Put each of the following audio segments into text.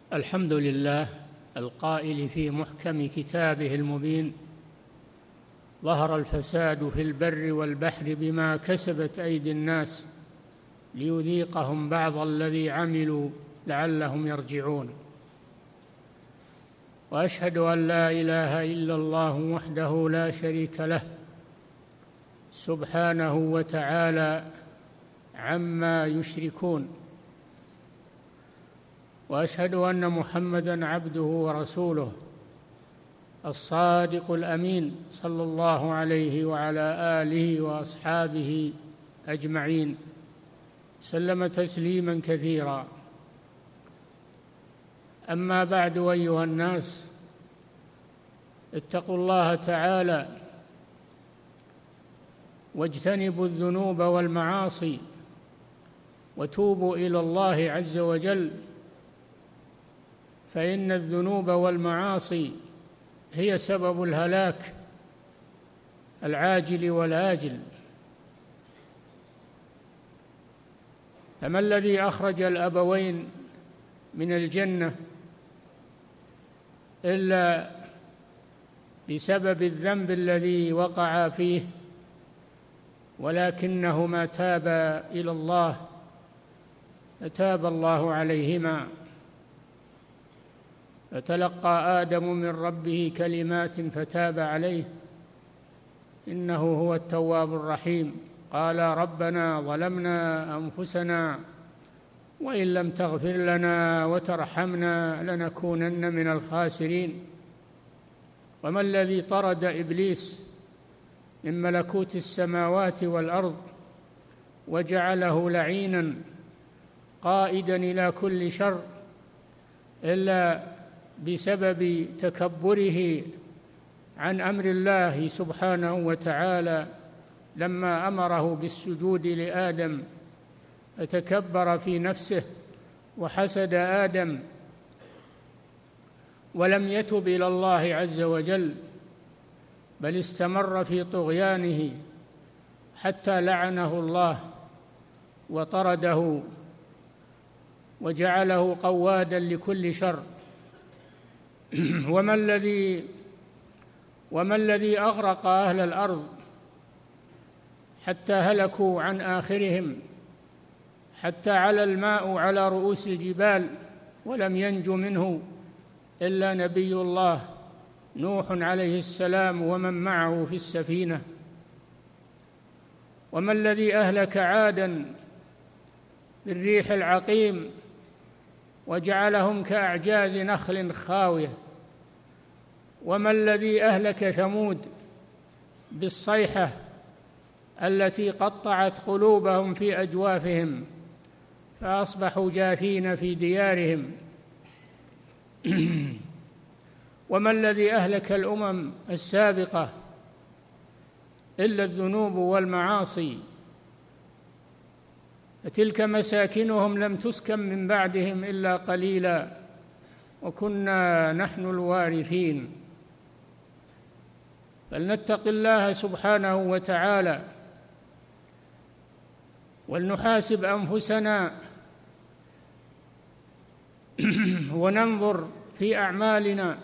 الحمد لله القائل في محكم كتابه المبين: ظهر الفساد في البر والبحر بما كسبت أيدي الناس ليذيقهم بعض الذي عملوا لعلهم يرجعون. وأشهد أن لا إله إلا الله وحده لا شريك له سبحانه وتعالى عما يشركون. وأشهد أن محمدًا عبده ورسوله الصادق الأمين صلى الله عليه وعلى آله وأصحابه أجمعين، سلم تسليمًا كثيرا. أما بعد، أيها الناس، اتقوا الله تعالى واجتنبوا الذنوب والمعاصي وتوبوا إلى الله عز وجل، فإن الذنوب والمعاصي هي سبب الهلاك العاجل والآجل. فما الذي أخرج الأبوين من الجنة إلا بسبب الذنب الذي وقعا فيه، ولكنهما تابا إلى الله فتاب الله عليهما. فتلقى آدم من ربه كلمات فتاب عليه إنه هو التواب الرحيم. قال: ربنا ظلمنا أنفسنا وإن لم تغفر لنا وترحمنا لنكونن من الخاسرين. وما الذي طرد إبليس من ملكوت السماوات والأرض وجعله لعينا قائدا إلى كل شر إلا بسبب تكبره عن أمر الله سبحانه وتعالى لما أمره بالسجود لآدم، فتكبر في نفسه وحسد آدم ولم يتب إلى الله عز وجل، بل استمر في طغيانه حتى لعنه الله وطرده وجعله قوادا لكل شر. وما الذي أغرق أهل الأرض حتى هلكوا عن آخرهم، حتى على الماء على رؤوس الجبال ولم ينج منه إلا نبي الله نوح عليه السلام ومن معه في السفينة. وما الذي أهلك عاداً بالريح العقيم وجعلهم كأعجاز نخل خاوية. وما الذي أهلك ثمود بالصيحة التي قطعت قلوبهم في أجوافهم فأصبحوا جاثين في ديارهم. وما الذي أهلك الأمم السابقة إلا الذنوب والمعاصي، فتلك مساكنهم لم تسكن من بعدهم إلا قليلا وكنا نحن الوارثين. فلنتق الله سبحانه وتعالى ولنحاسب أنفسنا وننظر في أعمالنا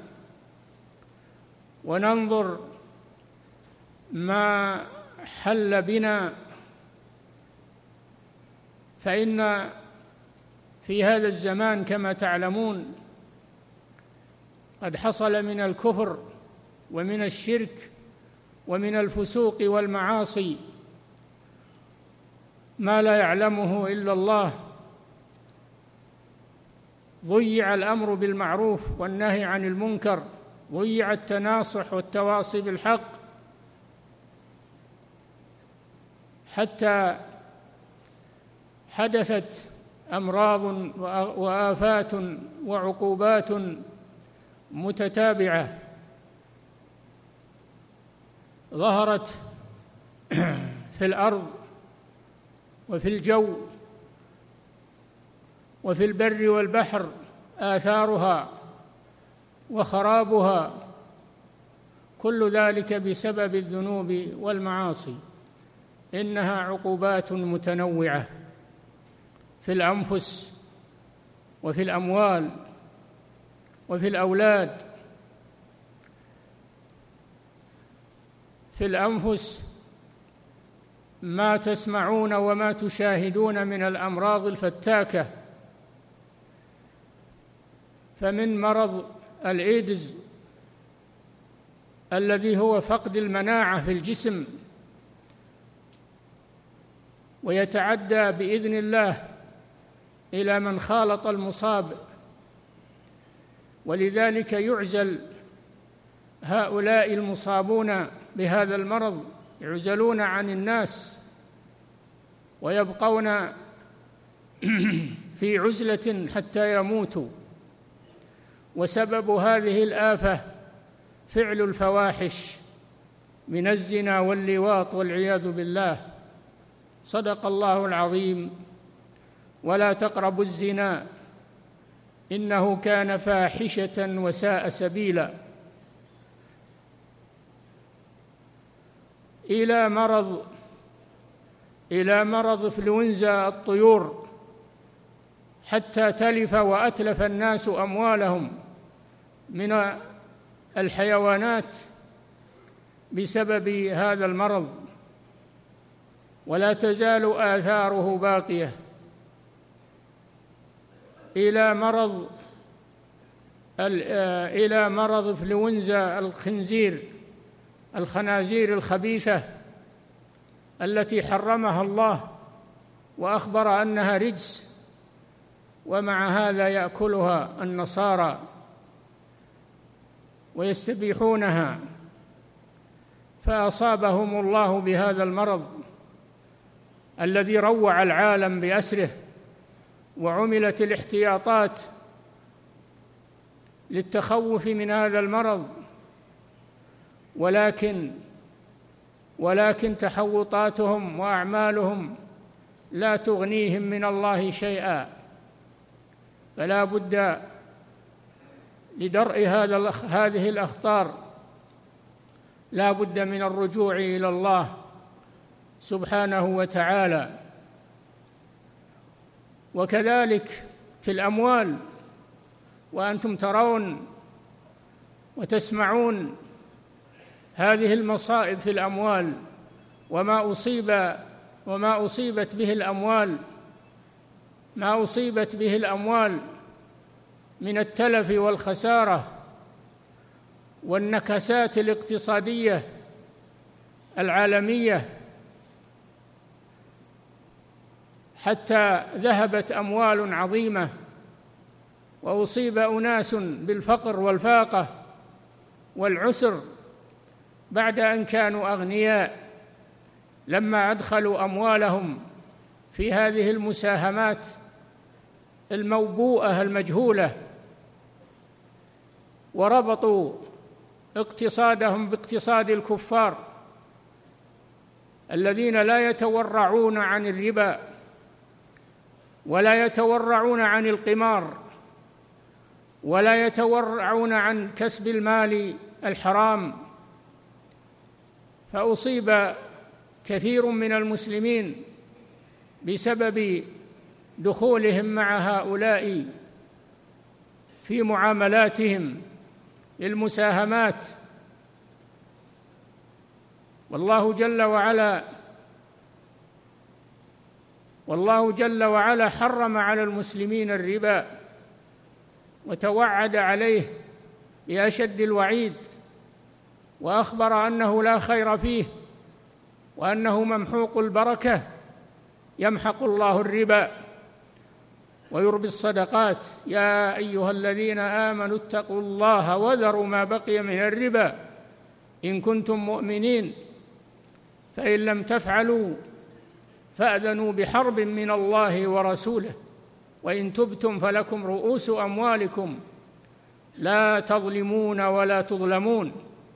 وننظر ما حل بنا، فإن في هذا الزمان كما تعلمون قد حصل من الكفر ومن الشرك ومن الفسوق والمعاصي ما لا يعلمه إلا الله. ضيع الأمر بالمعروف والنهي عن المنكر، ضيع التناصح والتواصي بالحق، حتى حدثت أمراض وآفات وعقوبات متتابعة ظهرت في الأرض وفي الجو وفي البر والبحر آثارها وخرابها، كل ذلك بسبب الذنوب والمعاصي. إنها عقوبات متنوعة في الأنفس وفي الأموال وفي الأولاد، في الأنفس ما تسمعون وما تشاهدون من الأمراض الفتاكة. فمن مرض الإيدز الذي هو فقد المناعة في الجسم، ويتعدى بإذن الله إلى من خالط المصاب، ولذلك يعزل هؤلاء المصابون بهذا المرض، يعزلون عن الناس ويبقون في عزلة حتى يموتوا. وسبب هذه الآفة فعل الفواحش من الزنا واللواط والعياذ بالله. صدق الله العظيم: ولا تقربوا الزنا إنه كان فاحشة وساء سبيلا. إلى مرض إنفلونزا الطيور، حتى تلف وأتلف الناس أموالهم من الحيوانات بسبب هذا المرض، ولا تزال آثاره باقية. إلى مرض إنفلونزا الخنازير الخبيثة التي حرمها الله وأخبر أنها رجس، ومع هذا يأكلها النصارى ويستبيحونها، فأصابهم الله بهذا المرض الذي روع العالم بأسره، وعملت الاحتياطات للتخوف من هذا المرض، ولكن تحوطاتهم وأعمالهم لا تغنيهم من الله شيئا. فلا بد لدرء هذه الأخطار، لا بد من الرجوع إلى الله سبحانه وتعالى. وكذلك في الأموال، وأنتم ترون وتسمعون هذه المصائب في الأموال، وما أصيبت به الأموال من التلف والخسارة والنكسات الاقتصادية العالمية، حتى ذهبت أموال عظيمة، وأصيب أناس بالفقر والفاقة والعسر بعد أن كانوا أغنياء، لما أدخلوا أموالهم في هذه المساهمات الموبوءة المجهولة، وربطوا اقتصادهم باقتصاد الكفار الذين لا يتورعون عن الربا ولا يتورعون عن القمار ولا يتورعون عن كسب المال الحرام. فأصيب كثير من المسلمين بسبب دخولهم مع هؤلاء في معاملاتهم للمساهمات. والله جل وعلا حرم على المسلمين الربا، وتوعد عليه بأشد الوعيد، وأخبر أنه لا خير فيه، وأنه ممحوق البركة، يمحق الله الربا ويربي الصدقات. يا أيها الذين آمنوا اتقوا الله وذروا ما بقي من الربا إن كنتم مؤمنين، فإن لم تفعلوا فأذنوا بحرب من الله ورسوله، وإن تبتم فلكم رؤوس أموالكم لا تظلمون ولا تظلمون.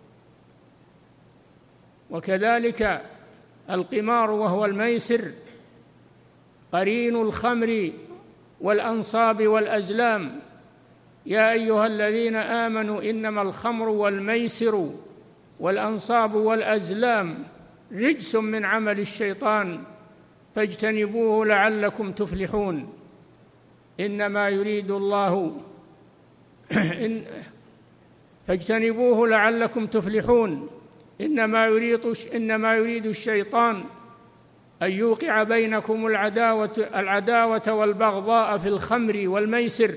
وكذلك القمار وهو الميسر قرين الخمر والأنصاب والأزلام. يا أيها الذين آمنوا إنما الخمر والميسر والأنصاب والأزلام رجس من عمل الشيطان فاجتنبوه لعلكم تفلحون. إنما يريد الله فاجتنبوه لعلكم تفلحون. إنما يريد الشيطان أن يوقع بينكم العداوة والبغضاء في الخمر والميسر.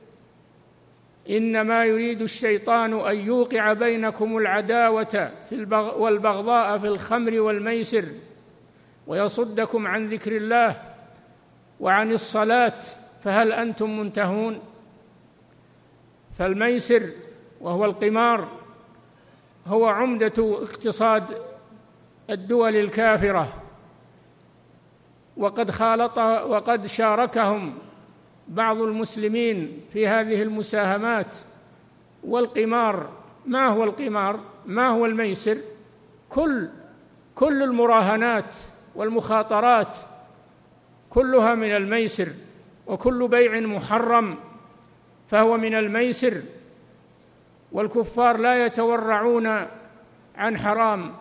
إنما يريد الشيطان أن يوقع بينكم العداوة والبغضاء في الخمر والميسر ويصدكم عن ذكر الله وعن الصلاة فهل أنتم منتهون؟ فالميسر وهو القمار هو عمدة اقتصاد الدول الكافرة، وقد شاركهم بعض المسلمين في هذه المساهمات. والقمار ما هو القمار؟ ما هو الميسر؟ كل المراهنات والمخاطرات كلها من الميسر، وكل بيع محرم فهو من الميسر. والكفار لا يتورعون عن حرام،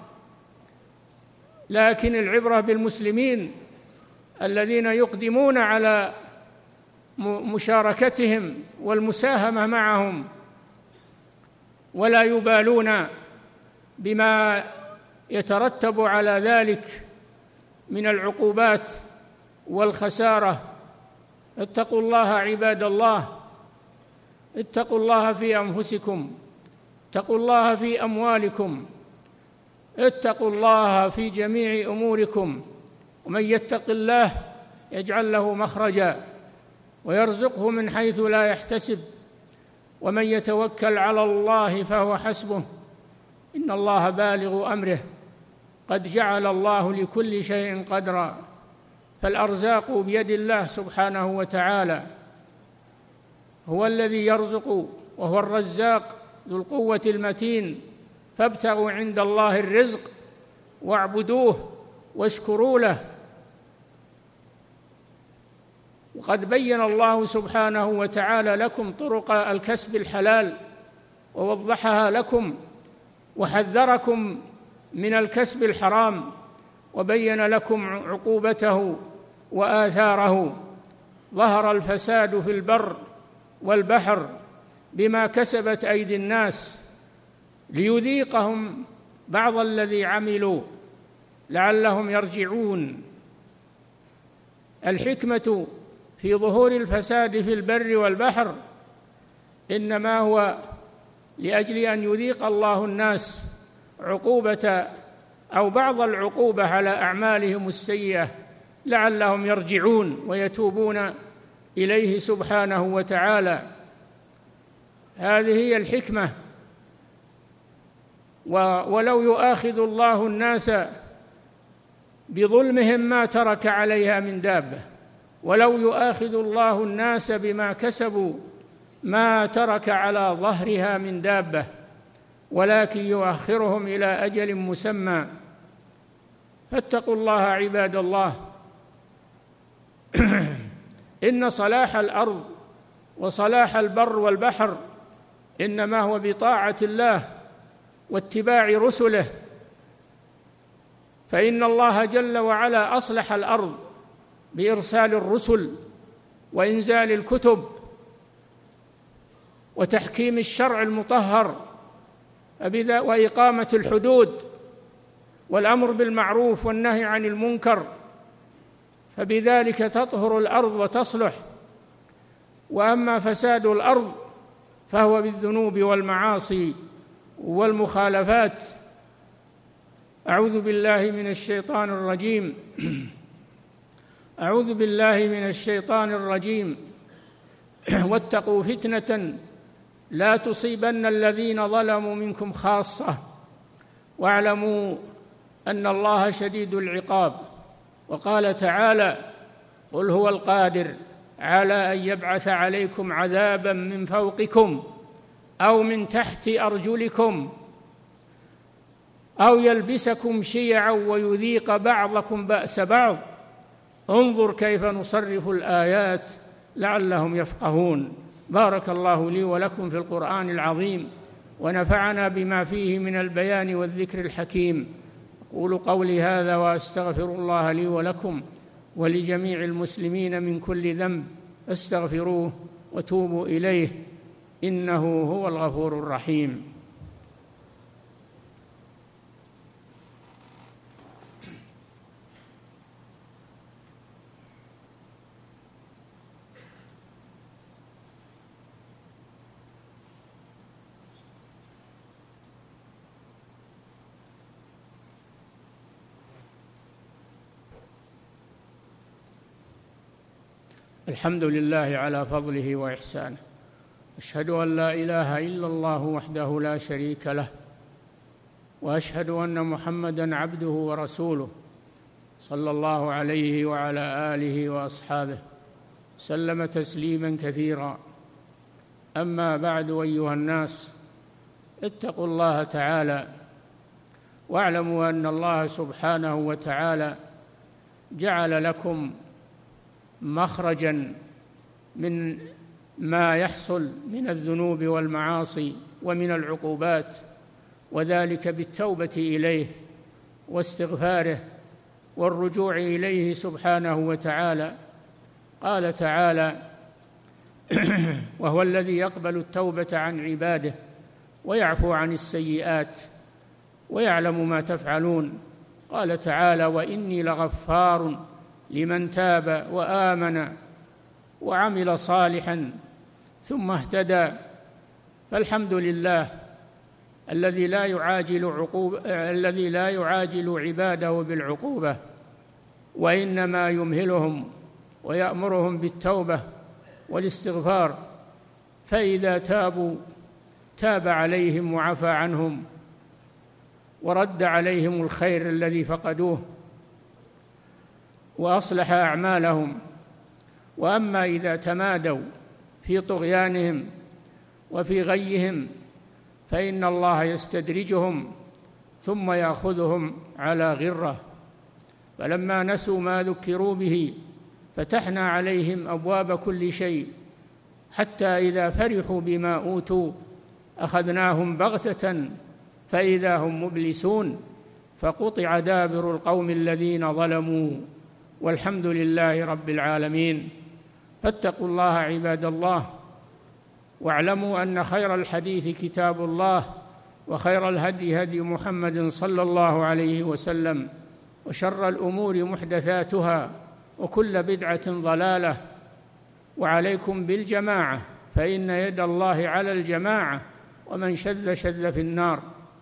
لكن العبرة بالمسلمين الذين يقدمون على مشاركتهم والمساهمة معهم ولا يبالون بما يترتب على ذلك من العقوبات والخسارة. اتقوا الله عباد الله، اتقوا الله في أنفسكم، اتقوا الله في أموالكم، اتقوا الله في جميع أموركم. ومن يتق الله يجعل له مخرجا ويرزقه من حيث لا يحتسب، ومن يتوكل على الله فهو حسبه، إن الله بالغ أمره، قد جعل الله لكل شيء قدرا. فالأرزاق بيد الله سبحانه وتعالى، هو الذي يرزق وهو الرزاق ذو القوة المتين. فابتغوا عند الله الرزق واعبدوه واشكروا له. وقد بين الله سبحانه وتعالى لكم طرق الكسب الحلال ووضحها لكم، وحذركم من الكسب الحرام، وبين لكم عقوبته وآثاره. ظهر الفساد في البر والبحر بما كسبت أيدي الناس ليذيقهم بعض الذي عملوا لعلهم يرجعون. الحكمة في ظهور الفساد في البر والبحر إنما هو لأجل أن يذيق الله الناس عقوبة أو بعض العقوبة على أعمالهم السيئة لعلهم يرجعون ويتوبون إليه سبحانه وتعالى. هذه هي الحكمة. ولو يؤاخذ الله الناس بظلمهم ما ترك عليها من دابة، ولو يؤاخذ الله الناس بما كسبوا ما ترك على ظهرها من دابة، ولكن يؤخرهم إلى أجل مسمى. فاتقوا الله عباد الله. إن صلاح الأرض وصلاح البر والبحر إنما هو بطاعة الله واتباع رسله، فإن الله جل وعلا أصلح الأرض بإرسال الرسل وإنزال الكتب وتحكيم الشرع المطهر وإقامة الحدود والأمر بالمعروف والنهي عن المنكر، فبذلك تطهر الأرض وتصلح. وأما فساد الأرض فهو بالذنوب والمعاصي والمخالفات. أعوذ بالله من الشيطان الرجيم. أعوذ بالله من الشيطان الرجيم. واتقوا فتنة لا تصيبن الذين ظلموا منكم خاصة واعلموا أن الله شديد العقاب. وقال تعالى: قل هو القادر على أن يبعث عليكم عذابا من فوقكم أو من تحت أرجلكم أو يلبسكم شيعا ويذيق بعضكم بأس بعض انظر كيف نصرف الآيات لعلهم يفقهون. بارك الله لي ولكم في القرآن العظيم، ونفعنا بما فيه من البيان والذكر الحكيم. أقول قولي هذا وأستغفر الله لي ولكم ولجميع المسلمين من كل ذنب، استغفروه وتوبوا إليه إنه هو الغفور الرحيم. الحمد لله على فضله وإحسانه، أشهد أن لا إله إلا الله وحده لا شريك له، وأشهد أن محمدًا عبده ورسوله صلى الله عليه وعلى آله وأصحابه سلم تسليمًا كثيرا. أما بعد، أيها الناس، اتقوا الله تعالى واعلموا أن الله سبحانه وتعالى جعل لكم مخرجا من ما يحصل من الذنوب والمعاصي ومن العقوبات، وذلك بالتوبة إليه واستغفاره والرجوع إليه سبحانه وتعالى. قال تعالى: وهو الذي يقبل التوبة عن عباده ويعفو عن السيئات ويعلم ما تفعلون. قال تعالى: وإني لغفار لمن تاب وآمن وعمل صالحا ثم اهتدى. فالحمد لله الذي لا يعاجل عباده بالعقوبة، وإنما يمهلهم ويأمرهم بالتوبة والاستغفار، فإذا تابوا تاب عليهم وعفى عنهم ورد عليهم الخير الذي فقدوه وأصلح أعمالهم. وأما إذا تمادوا في طغيانهم وفي غيهم فإن الله يستدرجهم ثم يأخذهم على غرة. فلما نسوا ما ذكروا به فتحنا عليهم أبواب كل شيء، حتى إذا فرحوا بما أوتوا أخذناهم بغتة فإذا هم مبلسون، فقطع دابر القوم الذين ظلموا، والحمد لله رب العالمين. فاتقوا الله عباد الله، واعلموا أن خير الحديث كتاب الله، وخير الهدي هدي محمد صلى الله عليه وسلم، وشر الأمور محدثاتها، وكل بدعة ضلالة. وعليكم بالجماعة، فإن يد الله على الجماعة، ومن شذ شذ في النار.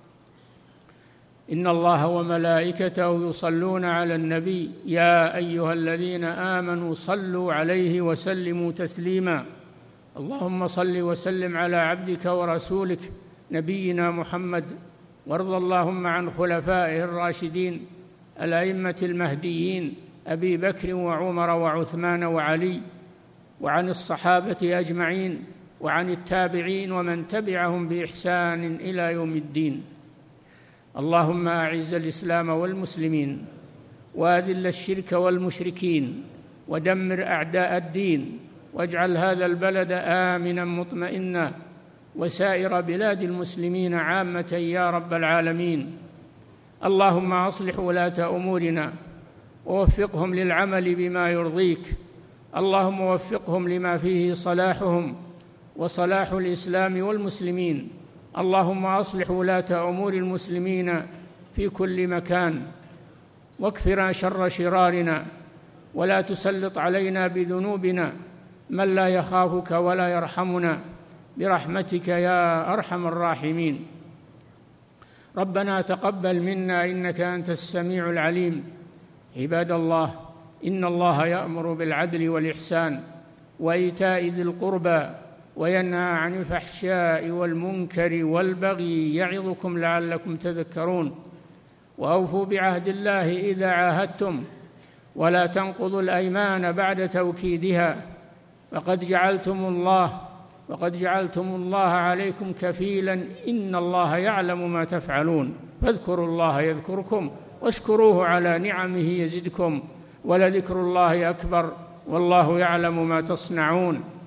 إن الله وملائكته يصلون على النبي يا أيها الذين آمنوا صلوا عليه وسلموا تسليما. اللهم صل وسلم على عبدك ورسولك نبينا محمد، وارض اللهم عن خلفائه الراشدين الأئمة المهديين أبي بكر وعمر وعثمان وعلي، وعن الصحابة أجمعين، وعن التابعين ومن تبعهم بإحسان إلى يوم الدين. اللهم أعز الإسلام والمسلمين، وأذل الشرك والمشركين، ودمر أعداء الدين، واجعل هذا البلد آمنا مطمئنا، وسائر بلاد المسلمين عامة يا رب العالمين. اللهم أصلح ولاة أمورنا ووفقهم للعمل بما يرضيك، اللهم وفقهم لما فيه صلاحهم وصلاح الإسلام والمسلمين. اللهم أصلح ولاة أمور المسلمين في كل مكان، واكفنا شر شرارنا، ولا تسلط علينا بذنوبنا من لا يخافك ولا يرحمنا، برحمتك يا أرحم الراحمين. ربنا تقبل منا إنك أنت السميع العليم. عباد الله، إن الله يأمر بالعدل والإحسان وإيتاء ذي القربى، وينهى عن الفحشاء والمنكر والبغي، يعظكم لعلكم تذكرون. وأوفوا بعهد الله إذا عاهدتم، ولا تنقضوا الأيمان بعد توكيدها، وقد جعلتم الله عليكم كفيلا، إن الله يعلم ما تفعلون. فاذكروا الله يذكركم، واشكروه على نعمه يزدكم، ولذكر الله أكبر، والله يعلم ما تصنعون.